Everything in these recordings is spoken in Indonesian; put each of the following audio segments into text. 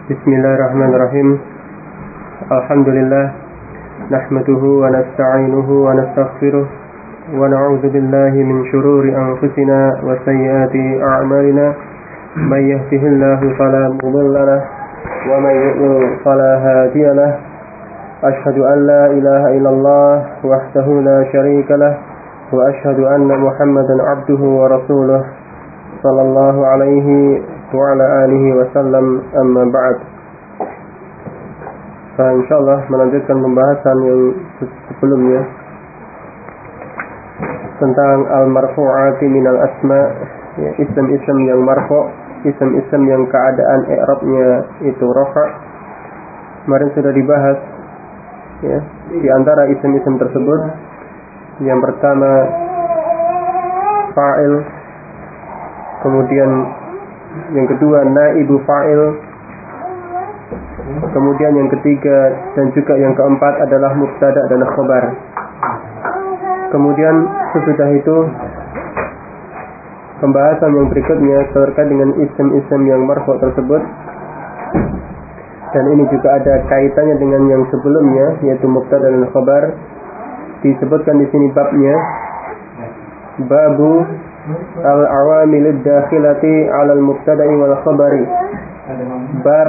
Bismillahirrahmanirrahim. Alhamdulillah nahmaduhu wa nasta'inuhu wa nastaghfiruh wa na'udzu billahi min shururi anfusina wa sayyiati a'malina. May yahdihillahu fala mudilla lahu wa may yudlil fala hadiya lahu. Ashhadu an la ilaha illallah wahdahu la syarika lahu wa ashhadu anna Muhammadan 'abduhu wa rasuluh sallallahu alaihi wa ala alihi wasallam, amma ba'd. Insyaallah melanjutkan pembahasan yang sebelumnya tentang al-marfu'ati minal asma, ya, isim-isim yang marfu', isim-isim yang keadaan i'rabnya itu rafa'. Kemarin sudah dibahas, ya, di antara isim-isim tersebut yang pertama fa'il, kemudian yang kedua naibu fa'il, kemudian yang ketiga dan juga yang keempat adalah mubtada dan khabar. Kemudian sesudah itu pembahasan yang berikutnya terkait dengan isim-isim yang marfu' tersebut, dan ini juga ada kaitannya dengan yang sebelumnya, yaitu mubtada dan khabar. Disebutkan di sini babnya, babu al-awamilid dakhilati 'ala al-mubtada'i wal khabari. Bab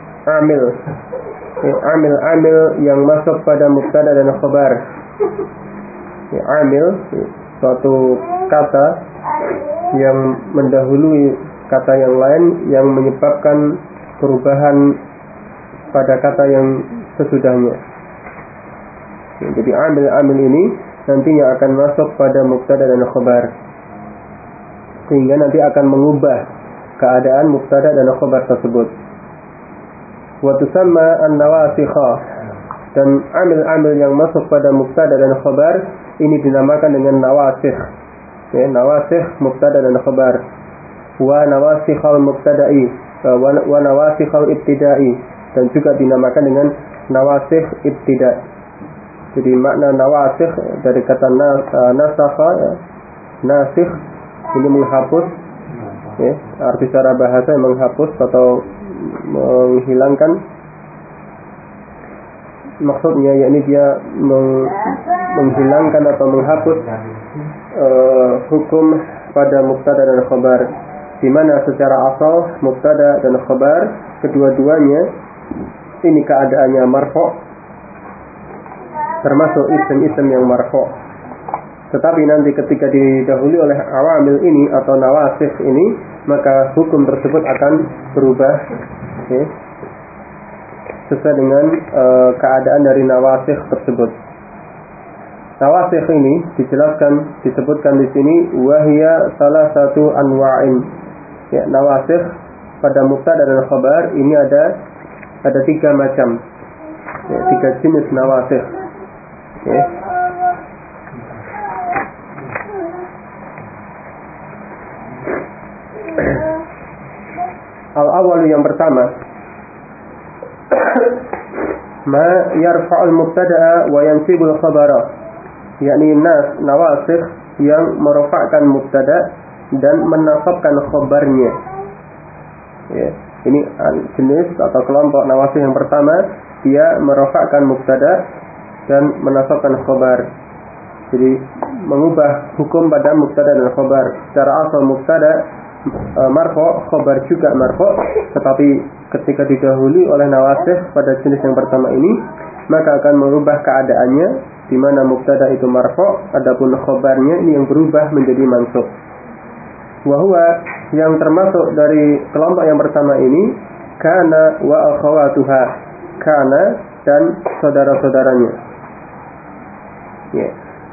amil yang masuk pada mubtada dan khabar. Amil, suatu kata yang mendahului kata yang lain yang menyebabkan perubahan pada kata yang sesudahnya. Jadi amil ini nantinya akan masuk pada mubtada dan khabar, sehingga nanti akan mengubah keadaan mubtada dan khabar tersebut. Wa tusamma an-nawasikha, dan amil-amil yang masuk pada mubtada dan khabar ini dinamakan dengan nawasikh. Ya, nawasikh mubtada dan khabar. Wa nawasikhal mubtada'i wa nawasikhal ibtida'i, dan juga dinamakan dengan nawasikh ibtida'. Jadi makna nawasikh dari kata nasakha, ya, nasikh ini menghapus, ya, arti secara bahasa menghapus atau menghilangkan. Maksudnya yakni dia menghilangkan atau menghapus hukum pada mubtada dan khabar, di mana secara asal mubtada dan khabar kedua-duanya ini keadaannya marfu', termasuk isim-isim yang marfu'. Tetapi nanti ketika didahului oleh awamil ini atau nawasikh ini, maka hukum tersebut akan berubah, okay, sesuai dengan keadaan dari nawasikh tersebut. Nawasikh ini disebutkan di sini wahia salah satu anwa'in. Ya, nawasikh pada mubtada dan khabar ini ada tiga macam, ya, tiga jenis nawasikh. Okay. Al-awwal yang pertama, ma yarfa'ul mubtada'a wa yansibul khabara, yakni nawasikh yang merofakkan mubtada dan menasabkan khabarnya. Ya, ini jenis atau kelompok nawasikh yang pertama, dia merofakkan mubtada dan menasabkan khabar. Jadi mengubah hukum pada mubtada dan khabar. Secara asal mubtada marfu', khabar juga marfu', tetapi ketika didahului oleh nawasikh pada jenis yang pertama ini, maka akan merubah keadaannya, di mana mubtada itu marfu', adapun khabarnya ini yang berubah menjadi mansub. Wa huwa, yang termasuk dari kelompok yang pertama ini, kana wa akhawatuha, kana dan saudara-saudaranya. Ya.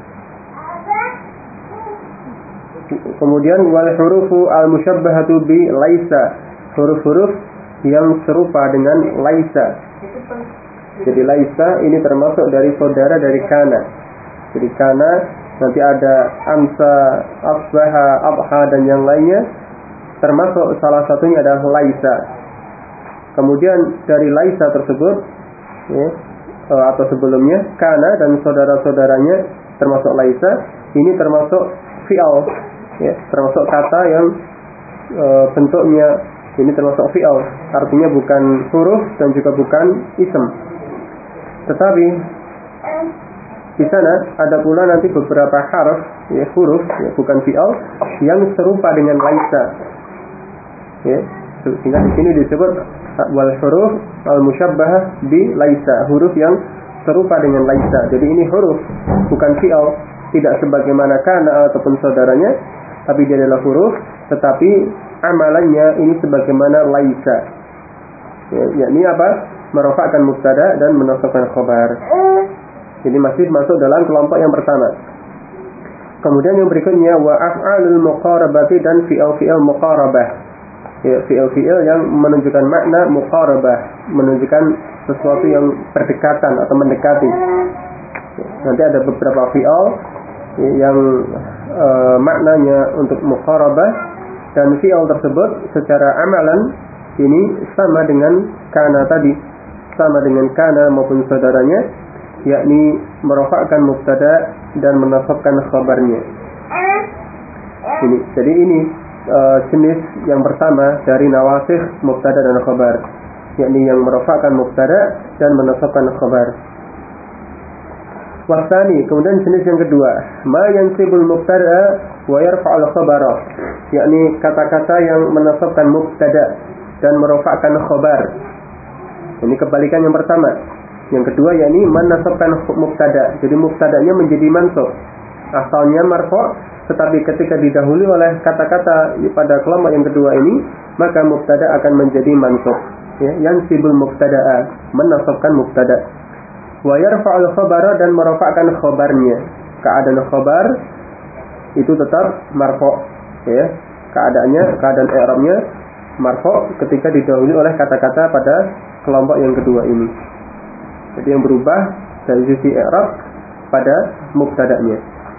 Kemudian wal hurufu al musyabbahatu bi laisa, huruf-huruf yang serupa dengan laisa. Jadi laisa ini termasuk dari saudara dari kana. Jadi kana nanti ada amsa, asbaha, abha dan yang lainnya, termasuk salah satunya adalah laisa. Kemudian dari laisa tersebut, ya, atau sebelumnya kana dan saudara-saudaranya termasuk laisa, ini termasuk fi'al, ya, termasuk kata yang bentuknya Ini termasuk fi'al, artinya bukan huruf dan juga bukan ism. Tetapi di sana ada pula nanti beberapa harf, ya, huruf, ya, bukan fi'al, yang serupa dengan laisa. Ya, sehingga di sini disebut wal huruf al musyabbahah bi laisa, huruf yang serupa dengan laisa. Jadi ini huruf, bukan fi'al, tidak sebagaimana kana ataupun saudaranya, tapi dia adalah huruf, tetapi amalannya ini sebagaimana laisa. Ya, yakni apa? Merofakkan mubtada dan menasabkan khabar. Jadi masih masuk dalam kelompok yang pertama. Kemudian yang berikutnya wa af'alul muqarabati dan fi'al muqarabah. Ya, fi'al yang menunjukkan makna muqarabah, menunjukkan sesuatu yang berdekatan atau mendekati. Nanti ada beberapa fi'al yang maknanya untuk muqarabah, dan fi'al tersebut secara amalan ini sama dengan kana tadi, sama dengan kana maupun saudaranya, yakni merofakkan mubtada dan menasabkan khabarnya. Jadi ini jenis yang pertama dari nawasikh mubtada dan khabar, yakni yang merofakkan mubtada dan menasabkan khabar. Wasani, kemudian jenis yang kedua, ma yansibul mubtada wa yarfa'ul khabara, yakni kata-kata yang menasabkan mubtada dan merofakkan khabar. Ini kebalikan yang pertama. Yang kedua yakni menasabkan mubtada. Jadi mubtadanya menjadi mansub. Asalnya marfu', tetapi ketika didahului oleh kata-kata pada kelompok yang kedua ini, maka mubtada akan menjadi mansub. Ya, yansibul mubtada'a, menasabkan mubtada. Wa yarfa'ul khabara, dan merofakkan khabarnya. Keadaan khabar itu tetap marfu', ya. Keadaan i'rabnya marfu' ketika didahului oleh kata-kata pada kelompok yang kedua ini. Jadi yang berubah dari sisi i'rab pada mubtada'nya.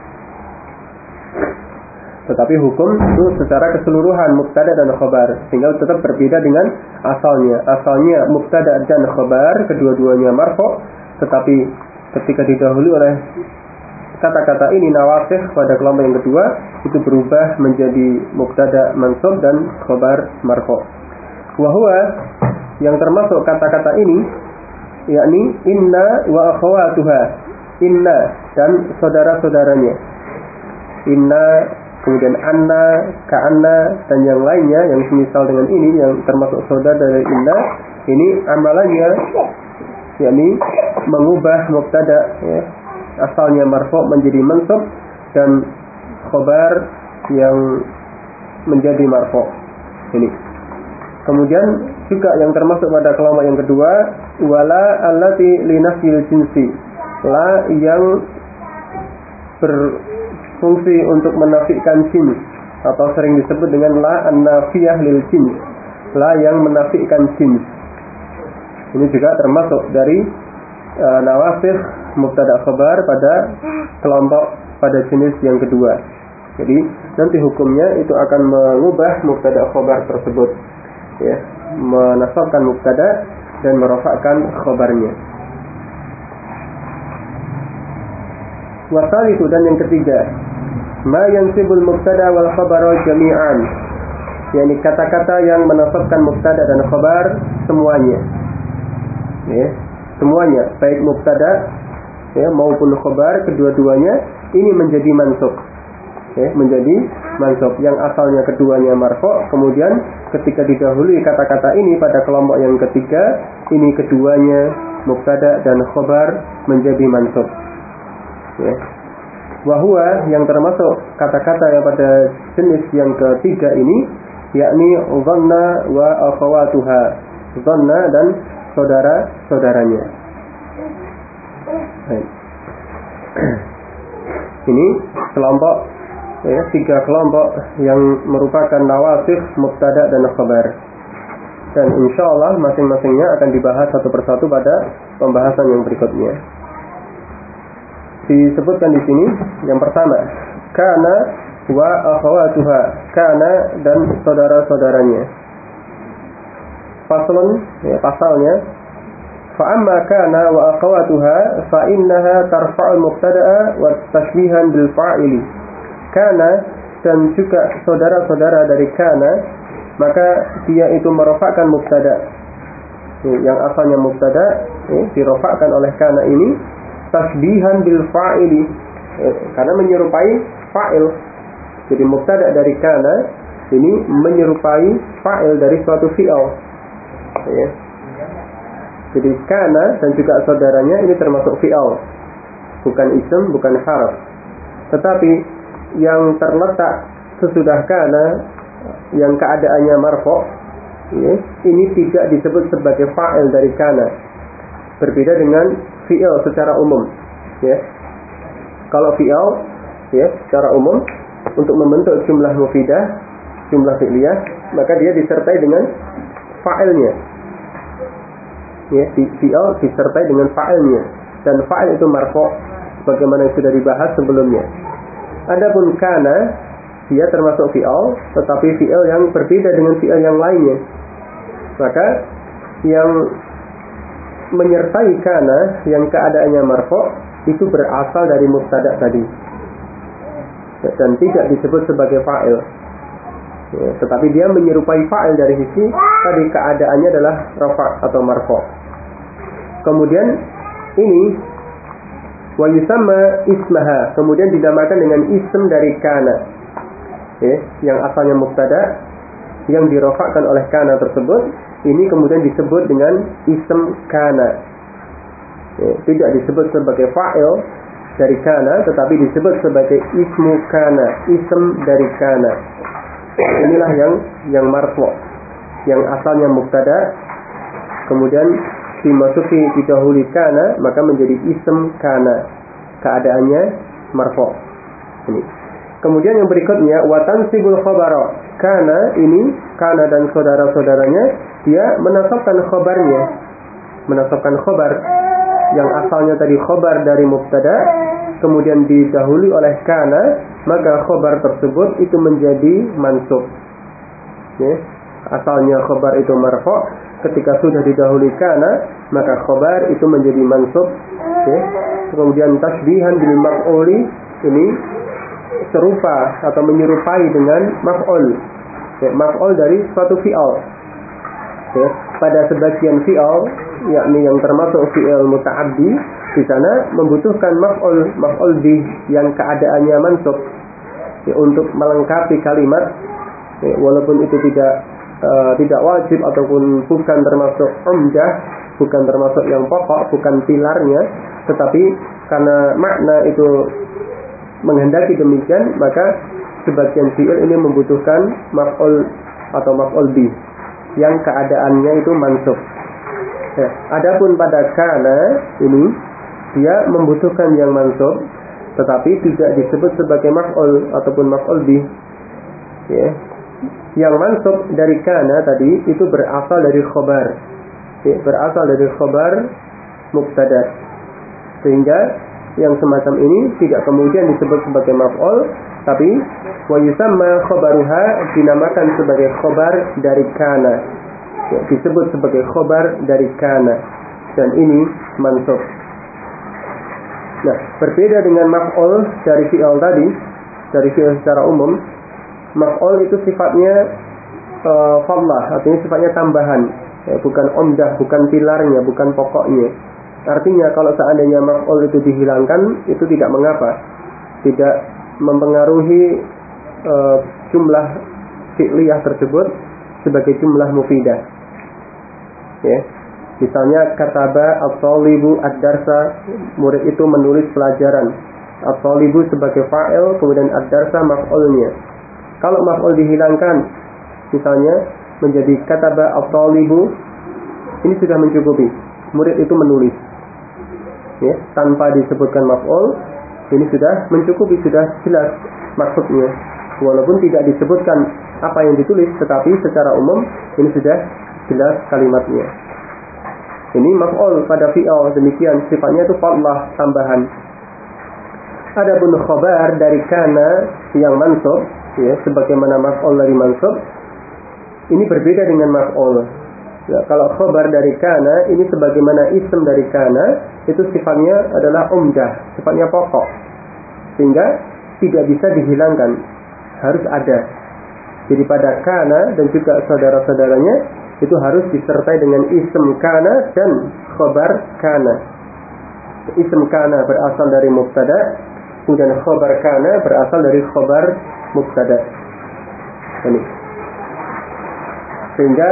Tetapi hukum itu secara keseluruhan mubtada dan khabar, sehingga tetap berbeda dengan asalnya. Asalnya mubtada dan khabar kedua-duanya marfu', tetapi ketika didahului oleh kata-kata ini nawasikh pada kelompok yang kedua, itu berubah menjadi mubtada mansub dan khabar marfu'. Wa huwa, yang termasuk kata-kata ini yakni inna wa akhawatuha, inna dan saudara-saudaranya. Inna, kemudian anna, ka'anna, dan yang lainnya yang semisal dengan ini, yang termasuk saudara dari inna, ini amalannya yakni mengubah mubtada, ya, asalnya marfu' menjadi mansub, dan khabar yang menjadi marfu'. Ini. Kemudian juga yang termasuk pada kelompok yang kedua, wala allati linafyil jinsi, la yang berfungsi untuk menafikan jins, atau sering disebut dengan la an-nafiyah lil jins, la yang menafikan jins. Ini juga termasuk dari nawasikh mubtada khabar pada kelompok pada jenis yang kedua. Jadi nanti hukumnya itu akan mengubah mubtada khabar tersebut, ya, menasabkan mubtada dan merofakkan khabarnya. Wasal itu, dan yang ketiga, ma yansibul mubtada wal khabara jami'an, yakni kata-kata yang menasabkan mubtada dan khabar semuanya, ya, semuanya, baik mubtada, ya, maupun khabar, kedua-duanya ini menjadi mansub, ya, menjadi mansub. Yang asalnya keduanya marfu', kemudian ketika didahului kata-kata ini pada kelompok yang ketiga, ini keduanya mubtada dan khabar menjadi mansub, ya. Wahua, yang termasuk kata-kata yang pada jenis yang ketiga ini, yakni dhanna wa akhawatuha, dhanna dan saudara-saudaranya. Ini kelompok, ya, tiga kelompok yang merupakan nawasikh mubtada dan khabar. Dan insyaallah masing-masingnya akan dibahas satu persatu pada pembahasan yang berikutnya. Disebutkan di sini yang pertama, kana wa akhawatuha, kana dan saudara-saudaranya. Faslun, ya, pasalnya, fa amma kana wa akhawatuha fa innaha tarfa'ul mubtada'a wa tashbihan bil fa'ili. Kana dan juga saudara-saudara dari kana maka dia itu merofakkan mubtada yang asalnya mubtada dirofakkan oleh kana ini tasbihan bil fa'ili karena menyerupai fa'il. Jadi mubtada dari kana ini menyerupai fa'il dari suatu fi'il. Ya. Jadi kana dan juga saudaranya ini termasuk fi'il, bukan ism, bukan harf. Tetapi yang terletak sesudah kana yang keadaannya marfu', ya, ini tidak disebut sebagai fa'il dari kana. Berbeda dengan fi'il secara umum. Ya. Kalau fi'il, ya, secara umum untuk membentuk jumlah mufidah, jumlah fi'liyah, maka dia disertai dengan fa'ilnya. Ya, fi'il disertai dengan fa'ilnya, dan fa'il itu marfu' sebagaimana yang sudah dibahas sebelumnya. Adapun kana dia termasuk fi'il, tetapi fi'il yang berbeda dengan fi'il yang lainnya. Maka yang menyertai kana yang keadaannya marfu' itu berasal dari mubtada tadi dan tidak disebut sebagai fa'il. Ya, tetapi dia menyerupai fa'il dari sisi tadi keadaannya adalah rafa' atau marfu'. Kemudian ini wa yusamma ismaha, kemudian dinamakan dengan ism dari kana. Ya, yang asalnya mubtada yang dirofakkan oleh kana tersebut, ini kemudian disebut dengan ism kana. Ya, tidak disebut sebagai fa'il dari kana, tetapi disebut sebagai ismu kana, ism dari kana. Inilah yang marfu', yang asalnya mubtada kemudian dimasuki didahului kana, maka menjadi ism kana, keadaannya marfu'. Ini. Kemudian yang berikutnya wa tansibul khabara. Kana ini, kana dan saudara-saudaranya, dia menasabkan khabarnya. Menasabkan khabar yang asalnya tadi khabar dari mubtada, kemudian didahului oleh kana, maka khabar tersebut itu menjadi mansub. Ya. Asalnya khabar itu marfu', ketika sudah didahului kana, maka khabar itu menjadi mansub. Ya. Kemudian tasbihan bil maf'uli, ini serupa atau menyerupai dengan maf'ul. Ya, maf'ul dari suatu fi'al. Ya, pada sebagian fi'al, yakni yang termasuk fi'il muta'addi, di sana membutuhkan maf'ul bih yang keadaannya mansub, ya, untuk melengkapi kalimat, ya, walaupun itu tidak wajib ataupun bukan termasuk umdah, bukan termasuk yang pokok, bukan pilarnya, tetapi karena makna itu menghendaki demikian, maka sebagian fi'il ini membutuhkan maf'ul atau maf'ul bih yang keadaannya itu mansub. Ya, adapun pada kana ini dia membutuhkan yang mansub, tetapi tidak disebut sebagai maf'ul ataupun maf'ul bih. Ya. Yang mansub dari kana tadi itu berasal dari khobar, ya, berasal dari khobar mubtada, sehingga yang semacam ini tidak kemudian disebut sebagai maf'ul, tapi wa yusamma khabaruha, dinamakan sebagai khobar dari kana, ya, disebut sebagai khobar dari kana, dan ini mansub. Nah, berbeda dengan maf'ul dari fi'il tadi, dari fi'il secara umum, maf'ul itu sifatnya fadlah, artinya sifatnya tambahan, ya, bukan umdah, bukan pilarnya, bukan pokoknya. Artinya kalau seandainya maf'ul itu dihilangkan, itu tidak mengapa, tidak mempengaruhi jumlah fi'liyah tersebut sebagai jumlah mufidah. Ya. Misalnya kataba at-talibu ad-darsa, murid itu menulis pelajaran. At-talibu sebagai fa'il, kemudian ad-darsa maf'ulnya. Kalau maf'ul dihilangkan, misalnya menjadi kataba at-talibu, ini sudah mencukupi. Murid itu menulis. Ya, tanpa disebutkan maf'ul, ini sudah mencukupi, sudah jelas maksudnya. Walaupun tidak disebutkan apa yang ditulis, tetapi secara umum ini sudah jelas kalimatnya. Ini maf'ul pada fi'il, demikian sifatnya itu fadlah, tambahan. Adapun khabar dari kana yang mansub, ya, sebagaimana maf'ul dari mansub, ini berbeda dengan maf'ul. Ya, kalau khabar dari kana ini sebagaimana ism dari kana, itu sifatnya adalah umdah, sifatnya pokok, sehingga tidak bisa dihilangkan, harus ada. Jadi pada kana dan juga saudara-saudaranya itu harus disertai dengan ism kana dan khobar kana. Ism kana berasal dari mubtada, kemudian khobar kana berasal dari khobar mubtada. Ini. Sehingga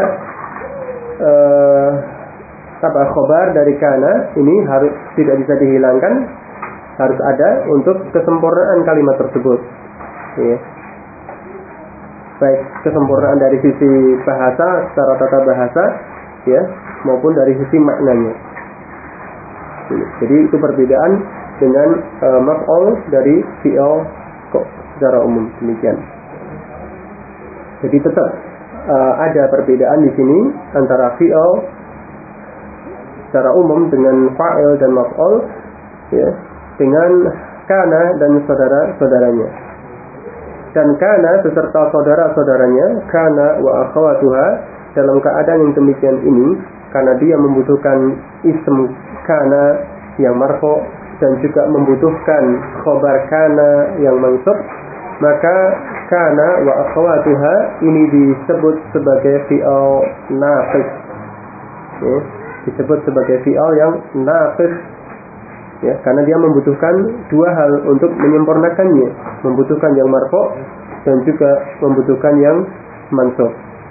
khobar dari kana ini harus tidak bisa dihilangkan, harus ada untuk kesempurnaan kalimat tersebut. Ya. Baik kesempurnaan dari sisi bahasa, secara tata bahasa, ya, maupun dari sisi maknanya. Jadi itu perbedaan dengan maf'ul dari fi'il secara umum, demikian. Jadi tetap ada perbedaan di sini antara fi'il secara umum dengan fa'il dan maf'ul, ya, dengan kana dan saudara-saudaranya. Dan kana beserta saudara-saudaranya, kana wa akhawatuha, dalam keadaan yang demikian ini, karena dia membutuhkan ism kana yang marfu dan juga membutuhkan khobar kana yang mansub, maka kana wa akhawatuha ini disebut sebagai fi'il naqis. Ya, disebut sebagai fi'il yang naqis. Ya, karena dia membutuhkan dua hal untuk menyempurnakannya, membutuhkan yang marfu dan juga membutuhkan yang mansub.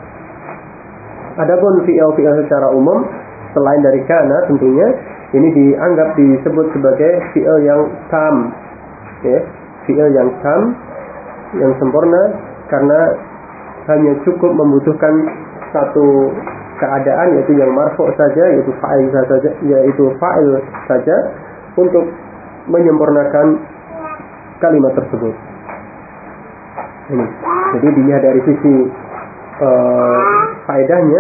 Adapun fi'il secara umum selain dari kana tentunya ini dianggap disebut sebagai fi'il yang tam, ya, fi'il yang tam, yang sempurna, karena hanya cukup membutuhkan satu keadaan, yaitu yang marfu saja, yaitu fa'il saja untuk menyempurnakan kalimat tersebut. Ini. Jadi dilihat dari sisi faedahnya,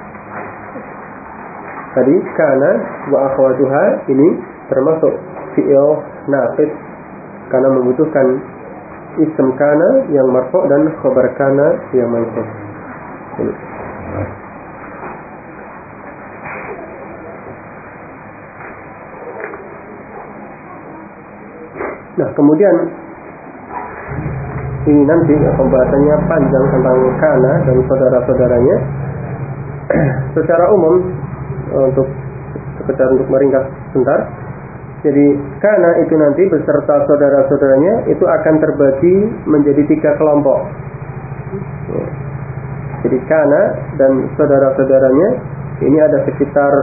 tadi kana wa akhwatuha ini termasuk fi'il naqis karena membutuhkan ism kana yang marfu dan khabar kana yang mansub. Ini. Nah, kemudian ini nanti pembahasannya panjang tentang kana dan saudara-saudaranya. Secara umum untuk meringkas sebentar. Jadi kana itu nanti beserta saudara-saudaranya itu akan terbagi menjadi 3 kelompok. Jadi kana dan saudara-saudaranya ini ada sekitar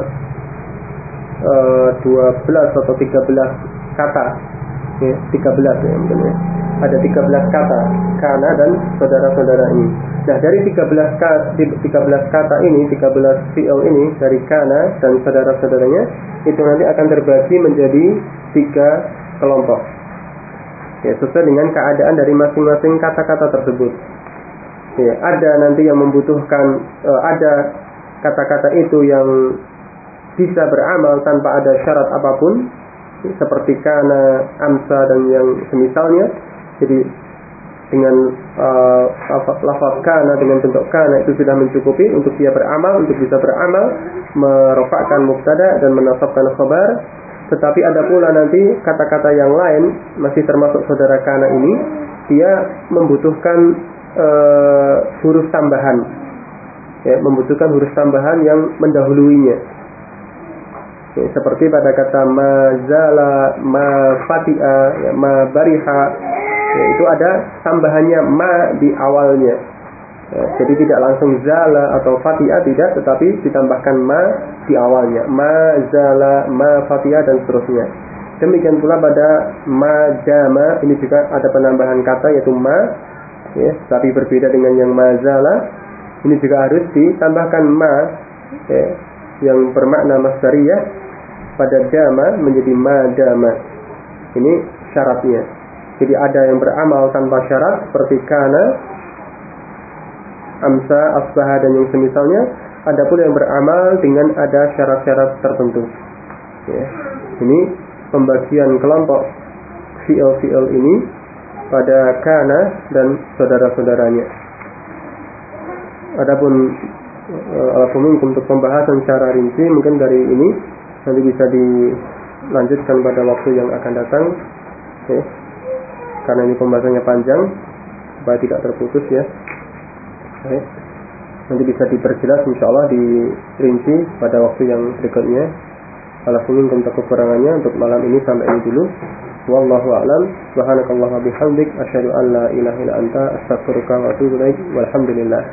12 atau 13 kata. Ya, 13 ya mungkin ya. Ada 13 kata kana dan saudara-saudara ini. Nah, dari 13 kata ini, 13 fi'il ini dari kana dan saudara-saudaranya itu nanti akan terbagi menjadi 3 kelompok. Ya, sesuai dengan keadaan dari masing-masing kata-kata tersebut. Ya, ada nanti yang membutuhkan ada kata-kata itu yang bisa beramal tanpa ada syarat apapun, seperti kana, amsa dan yang semisalnya. Jadi dengan lafaz kana dengan bentuk kana itu sudah mencukupi untuk dia beramal, untuk bisa beramal merofakkan mubtada dan menasabkan khabar. Tetapi ada pula nanti kata-kata yang lain masih termasuk saudara kana ini, dia membutuhkan huruf tambahan, ya, membutuhkan huruf tambahan yang mendahuluinya. Ya, seperti pada kata ma zala, ma fati'a, ya, ma bariha, ya, itu ada tambahannya ma di awalnya. Ya, jadi tidak langsung zala atau fati'a, tidak, tetapi ditambahkan ma di awalnya. Ma zala, ma fati'a dan seterusnya. Demikian pula pada ma jama, ini juga ada penambahan kata yaitu ma, ya, tapi berbeda dengan yang ma zala. Ini juga harus ditambahkan ma, ya, yang bermakna masdariyah pada dama menjadi madama. Ini syaratnya. Jadi ada yang beramal tanpa syarat seperti kana, amsa, asbaha dan yang semisalnya. Ada pula yang beramal dengan ada syarat-syarat tertentu. Ya. Ini pembagian kelompok fi'il ini pada kana dan saudara-saudaranya. Adapun untuk pembahasan secara rinci mungkin dari ini nanti bisa dilanjutkan pada waktu yang akan datang, ya. Karena ini pembahasannya panjang supaya tidak terputus, ya. Baik. Nanti bisa diperjelas insyaallah dirinci pada waktu yang berikutnya. Kalau ingin untuk kekurangannya untuk malam ini sampai ini dulu. Wallahu a'lam. Subhanakallahumma bihamdik asyhadu an la ilaha illa anta astaghfiruka wa atubu ilaik. Walhamdulillah.